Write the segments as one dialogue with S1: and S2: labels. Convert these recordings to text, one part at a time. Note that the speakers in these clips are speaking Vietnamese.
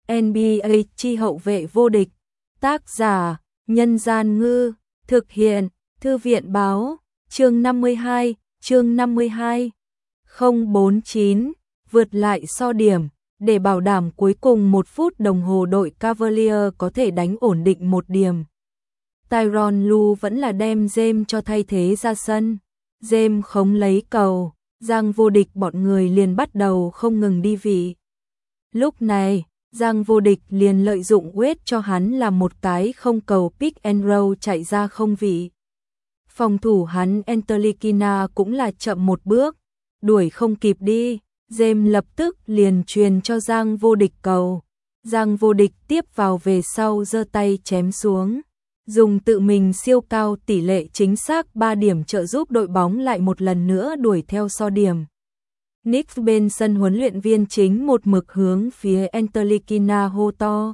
S1: NBA chi hậu vệ vô địch. Tác giả: Nhân Gian Ngư. Thực hiện: Thư viện Báo. Chương 52. 049. Vượt lại so điểm. Để bảo đảm cuối cùng 1 phút đồng hồ đội Cavaliers có thể đánh ổn định 1 điểm, Tyronn Lue vẫn là đem James cho thay thế ra sân. James không lấy cầu, Giang Vô Địch bọn người liền bắt đầu không ngừng đi vị. Lúc này, Giang Vô Địch liền lợi dụng Wade cho hắn làm một cái không cầu pick and roll chạy ra không vị. Phòng thủ hắn Enterlikina cũng là chậm một bước, đuổi không kịp đi. James lập tức liền truyền cho Giang Vô Địch cầu. Giang Vô Địch tiếp vào về sau giơ tay chém xuống, dùng tự mình siêu cao tỷ lệ chính xác 3 điểm trợ giúp đội bóng lại một lần nữa đuổi theo so điểm. Nick bên sân huấn luyện viên chính một mực hướng phía Enterlikina hô to.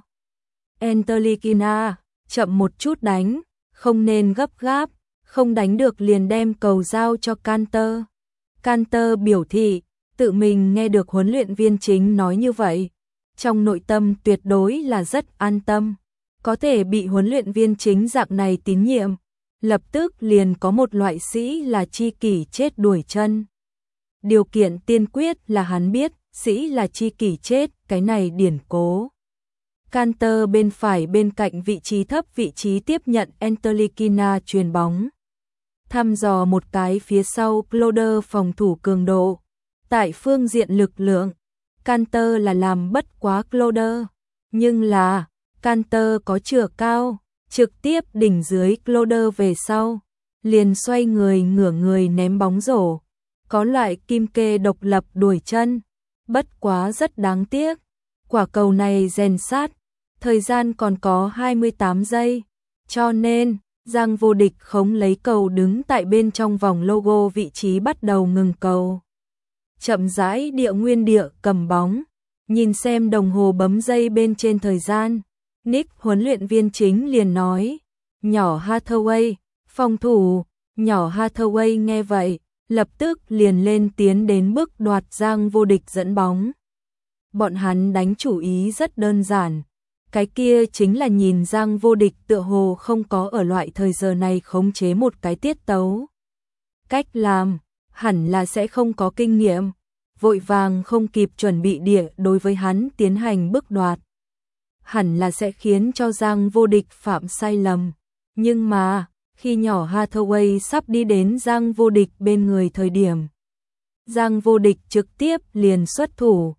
S1: Enterlikina, chậm một chút đánh, không nên gấp gáp, không đánh được liền đem cầu giao cho Cantor. Cantor biểu thị, tự mình nghe được huấn luyện viên chính nói như vậy, trong nội tâm tuyệt đối là rất an tâm. Có thể bị huấn luyện viên chính dạng này tín nhiệm, lập tức liền có một loại sĩ là chi kỷ chết đuổi chân. Điều kiện tiên quyết là hắn biết, sĩ là chi kỷ chết, cái này điển cố. Cantor bên phải bên cạnh vị trí thấp vị trí tiếp nhận Enterlikina chuyền bóng. Thăm dò một cái phía sau Cloder phòng thủ cường độ. Tại phương diện lực lượng, Cantor là làm bất quá Cloder, nhưng là Cantor có chừa cao, trực tiếp đỉnh dưới Cloder về sau, liền xoay người ngửa người ném bóng rổ. Có loại kim kê độc lập đuổi chân, bất quá rất đáng tiếc. Quả cầu này rèn sát, thời gian còn có 28 giây, cho nên Giang Vô Địch không lấy cầu đứng tại bên trong vòng logo vị trí bắt đầu ngừng cầu. Chậm rãi nguyên địa cầm bóng, nhìn xem đồng hồ bấm giây bên trên thời gian. Nick huấn luyện viên chính liền nói, nhỏ Hathaway, phòng thủ. Nhỏ Hathaway nghe vậy, lập tức liền lên tiến đến bước đoạt Giang Vô Địch dẫn bóng. Bọn hắn đánh chủ ý rất đơn giản, cái kia chính là nhìn Giang Vô Địch tựa hồ không có ở loại thời giờ này khống chế một cái tiết tấu. Cách làm hẳn là sẽ không có kinh nghiệm, vội vàng không kịp chuẩn bị địa đối với hắn tiến hành bước đoạt. Hẳn là sẽ khiến cho Giang Vô Địch phạm sai lầm. Nhưng mà, khi nhỏ Hathaway sắp đi đến Giang Vô Địch bên người thời điểm, Giang Vô Địch trực tiếp liền xuất thủ.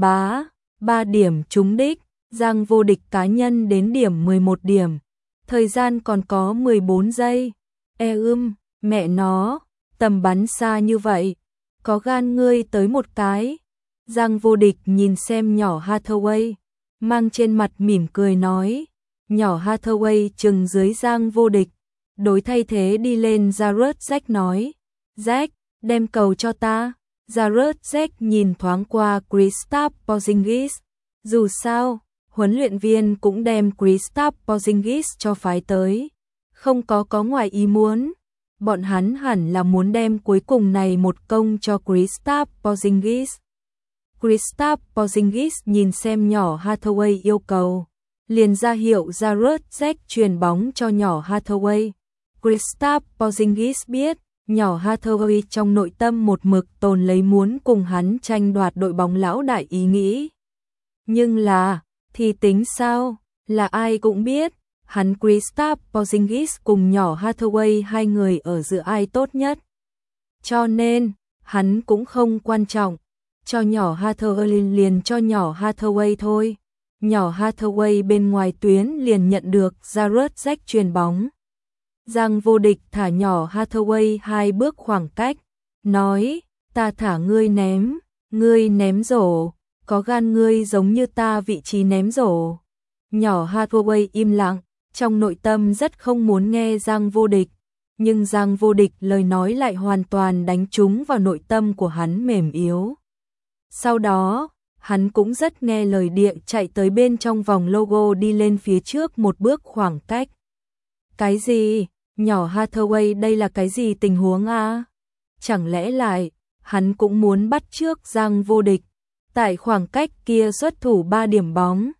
S1: 3 điểm trúng đích, Giang Vô Địch cá nhân đến điểm 11 điểm. Thời gian còn có 14 giây. Mẹ nó, tầm bắn xa như vậy, có gan ngươi tới một cái. Giang Vô Địch nhìn xem nhỏ Hathaway, mang trên mặt mỉm cười nói. Nhỏ Hathaway chừng dưới Giang Vô Địch, đối thay thế đi lên Jared Jack nói. Jack, đem cầu cho ta. Jared Jack nhìn thoáng qua Kristaps Porzingis. Dù sao, huấn luyện viên cũng đem Kristaps Porzingis cho phái tới. Không có ngoài ý muốn. Bọn hắn hẳn là muốn đem cuối cùng này một công cho Kristaps Porzingis. Kristaps Porzingis nhìn xem nhỏ Hathaway yêu cầu, liền ra hiệu Jared Jack truyền bóng cho nhỏ Hathaway. Kristaps Porzingis biết, nhỏ Hathaway trong nội tâm một mực tồn lấy muốn cùng hắn tranh đoạt đội bóng lão đại ý nghĩ. Nhưng là, thì tính sao, là ai cũng biết, hắn Kristaps Porzingis cùng nhỏ Hathaway hai người ở giữa ai tốt nhất. Cho nên, hắn cũng không quan trọng, cho nhỏ Hathaway liền cho nhỏ Hathaway thôi. Nhỏ Hathaway bên ngoài tuyến liền nhận được Jared Jack truyền bóng. Giang Vô Địch thả nhỏ Hathaway 2 bước khoảng cách, nói, ta thả ngươi ném rổ, có gan ngươi giống như ta vị trí ném rổ. Nhỏ Hathaway im lặng, trong nội tâm rất không muốn nghe Giang Vô Địch, nhưng Giang Vô Địch lời nói lại hoàn toàn đánh trúng vào nội tâm của hắn mềm yếu. Sau đó, hắn cũng rất nghe lời địa chạy tới bên trong vòng logo đi lên phía trước một bước khoảng cách. Cái gì? Nhỏ Hathaway đây là cái gì tình huống à? Chẳng lẽ lại, hắn cũng muốn bắt trước Giang Vô Địch, tại khoảng cách kia xuất thủ 3 điểm bóng.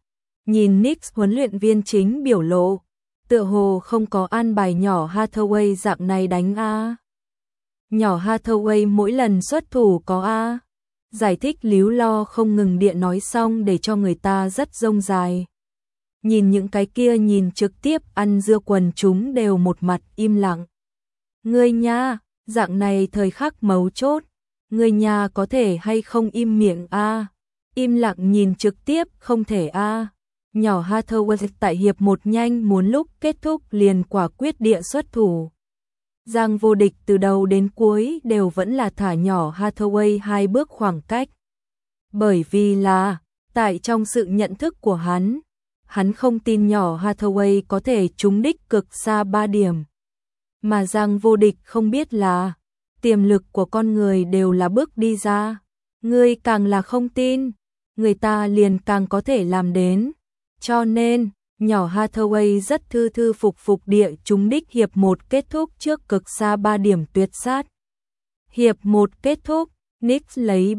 S1: Nhìn Knicks huấn luyện viên chính biểu lộ, tựa hồ không có an bài nhỏ Hathaway dạng này đánh a. Nhỏ Hathaway mỗi lần xuất thủ có a. Giải thích líu lo không ngừng điện nói xong để cho người ta rất rông dài. Nhìn những cái kia nhìn trực tiếp ăn dưa quần chúng đều một mặt im lặng. Ngươi nha, dạng này thời khắc mấu chốt, ngươi nha có thể hay không im miệng a? Im lặng nhìn trực tiếp không thể a. Nhỏ Hathaway tại hiệp 1 nhanh muốn lúc kết thúc liền quả quyết địa xuất thủ. Giang Vô Địch từ đầu đến cuối đều vẫn là thả nhỏ Hathaway 2 bước khoảng cách. Bởi vì là, tại trong sự nhận thức của hắn không tin nhỏ Hathaway có thể trúng đích cực xa 3 điểm. Mà Giang Vô Địch không biết là, tiềm lực của con người đều là bước đi ra. Ngươi càng là không tin, người ta liền càng có thể làm đến. Cho nên, nhỏ Hathaway rất thư thư phục phục địa trúng đích hiệp 1 kết thúc trước cực xa 3 điểm tuyệt sát. Hiệp 1 kết thúc, Knicks lấy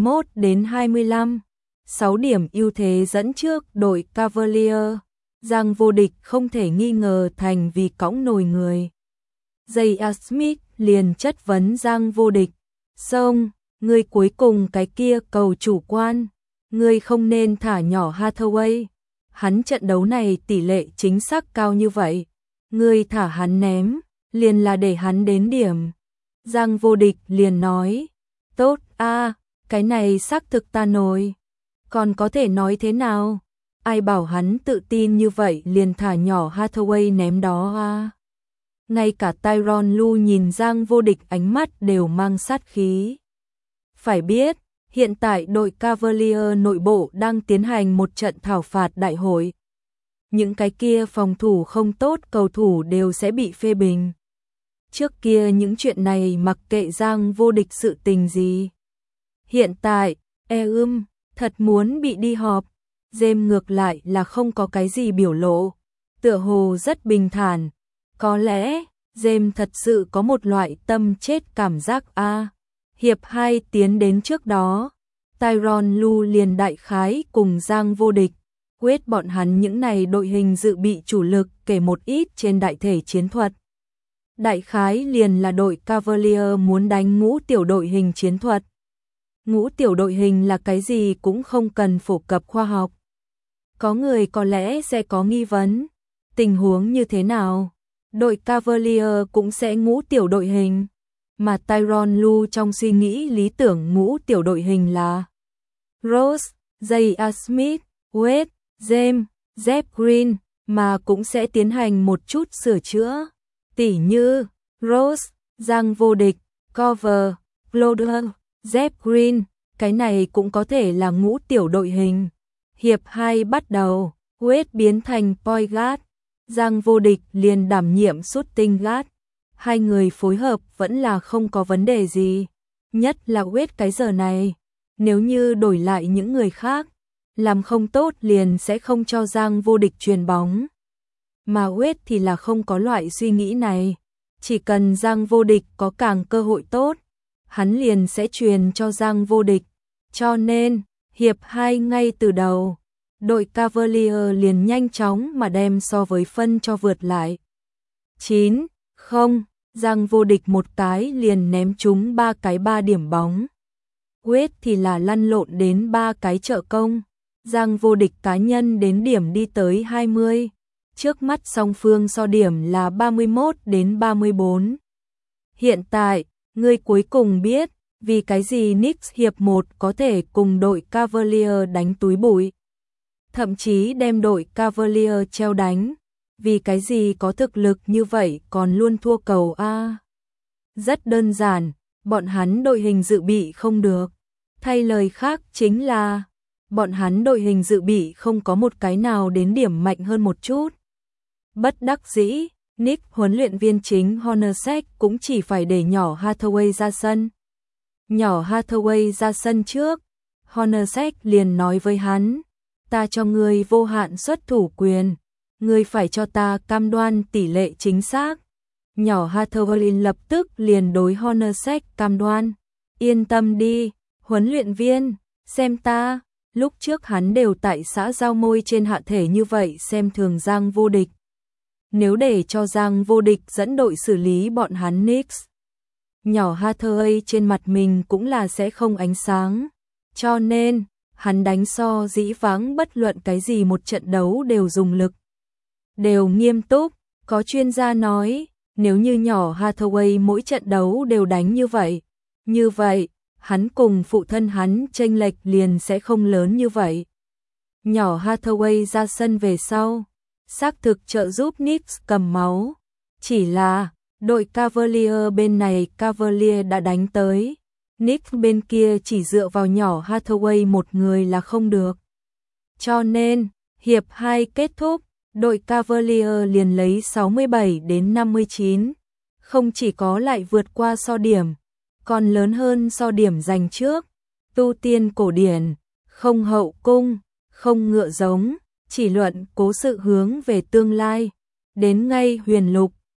S1: 31-25, 6 điểm ưu thế dẫn trước đội Cavalier. Giang Vô Địch không thể nghi ngờ thành vì cõng nồi người. J.R. Smith liền chất vấn Giang Vô Địch, "Xong, ngươi cuối cùng cái kia cầu chủ quan, ngươi không nên thả nhỏ Hathaway. Hắn trận đấu này tỷ lệ chính xác cao như vậy, ngươi thả hắn ném, liền là để hắn đến điểm." Giang Vô Địch liền nói, "Tốt a, cái này xác thực ta nổi. Còn có thể nói thế nào? Ai bảo hắn tự tin như vậy liền thả nhỏ Hathaway ném đó a." Ngay cả Tyronn Lue nhìn Giang Vô Địch ánh mắt đều mang sát khí. Phải biết, hiện tại đội Cavalier nội bộ đang tiến hành một trận thảo phạt đại hội. Những cái kia phòng thủ không tốt cầu thủ đều sẽ bị phê bình. Trước kia những chuyện này mặc kệ Giang Vô Địch sự tình gì. Hiện tại, thật muốn bị đi họp. James ngược lại là không có cái gì biểu lộ, tựa hồ rất bình thản. Có lẽ, James thật sự có một loại tâm chết cảm giác a. Hiệp 2 tiến đến trước đó, Tyronn Lue liền đại khái cùng Giang Vô Địch, quyết bọn hắn những này đội hình dự bị chủ lực kể một ít trên đại thể chiến thuật. Đại khái liền là đội Cavalier muốn đánh ngũ tiểu đội hình chiến thuật. Ngũ tiểu đội hình là cái gì cũng không cần phổ cập khoa học. Có người có lẽ sẽ có nghi vấn, tình huống như thế nào? Đội Cavalier cũng sẽ ngũ tiểu đội hình, mà Tyronn Lue trong suy nghĩ lý tưởng ngũ tiểu đội hình là Rose, J.R. Smith, Wade, James, Jeff Green, mà cũng sẽ tiến hành một chút sửa chữa. Tỉ như Rose, Giang Vô Địch, Cover, Cloder, Jeff Green, cái này cũng có thể là ngũ tiểu đội hình. Hiệp 2 bắt đầu, Wade biến thành point guard, Giang Vô Địch liền đảm nhiệm shooting guard. Hai người phối hợp vẫn là không có vấn đề gì. Nhất là Wade cái giờ này, nếu như đổi lại những người khác, làm không tốt liền sẽ không cho Giang Vô Địch chuyền bóng. Mà Wade thì là không có loại suy nghĩ này. Chỉ cần Giang Vô Địch có càng cơ hội tốt, hắn liền sẽ truyền cho Giang Vô Địch. Cho nên, hiệp 2 ngay từ đầu, đội Cavalier liền nhanh chóng mà đem so với phân cho vượt lại. 9-0, Giang Vô Địch một cái liền ném trúng 3 cái 3 điểm bóng. Wade thì là lăn lộn đến 3 cái trợ công. Giang Vô Địch cá nhân đến điểm đi tới 20. Trước mắt song phương so điểm là 31-34. Hiện tại, ngươi cuối cùng biết vì cái gì Knicks hiệp 1 có thể cùng đội Cavalier đánh túi bụi, thậm chí đem đội Cavalier treo đánh. Vì cái gì có thực lực như vậy còn luôn thua cầu a? Rất đơn giản, bọn hắn đội hình dự bị không được. Thay lời khác chính là, bọn hắn đội hình dự bị không có một cái nào đến điểm mạnh hơn một chút. Bất đắc dĩ, Knicks huấn luyện viên chính Hornacek cũng chỉ phải để nhỏ Hathaway ra sân. Nhỏ Hathaway ra sân trước, Hornacek liền nói với hắn, ta cho ngươi vô hạn xuất thủ quyền, ngươi phải cho ta cam đoan tỷ lệ chính xác. Nhỏ Hathaway lập tức liền đối Hornacek cam đoan, yên tâm đi, huấn luyện viên, xem ta, Lúc trước hắn đều tại xã giao môi trên hạ thể như vậy xem thường Giang Vô Địch. Nếu để cho Giang Vô Địch dẫn đội xử lý bọn hắn Knicks, nhỏ Hathaway trên mặt mình cũng là sẽ không ánh sáng. Cho nên, hắn đánh so dĩ vãng bất luận cái gì một trận đấu đều dùng lực, đều nghiêm túc. Có chuyên gia nói, nếu như nhỏ Hathaway mỗi trận đấu đều đánh như vậy, hắn cùng phụ thân hắn chênh lệch liền sẽ không lớn như vậy. Nhỏ Hathaway ra sân về sau, xác thực trợ giúp Knicks cầm máu. Chỉ là, đội Cavalier bên này Cavalier đã đánh tới, Knicks bên kia chỉ dựa vào nhỏ Hathaway một người là không được. Cho nên, hiệp 2 kết thúc, đội Cavalier liền lấy 67-59, không chỉ có lại vượt qua so điểm, còn lớn hơn so điểm giành trước. Tu tiên cổ điển, không hậu cung, không ngựa giống, chỉ luận cố sự hướng về tương lai. Đến ngay huyền lục,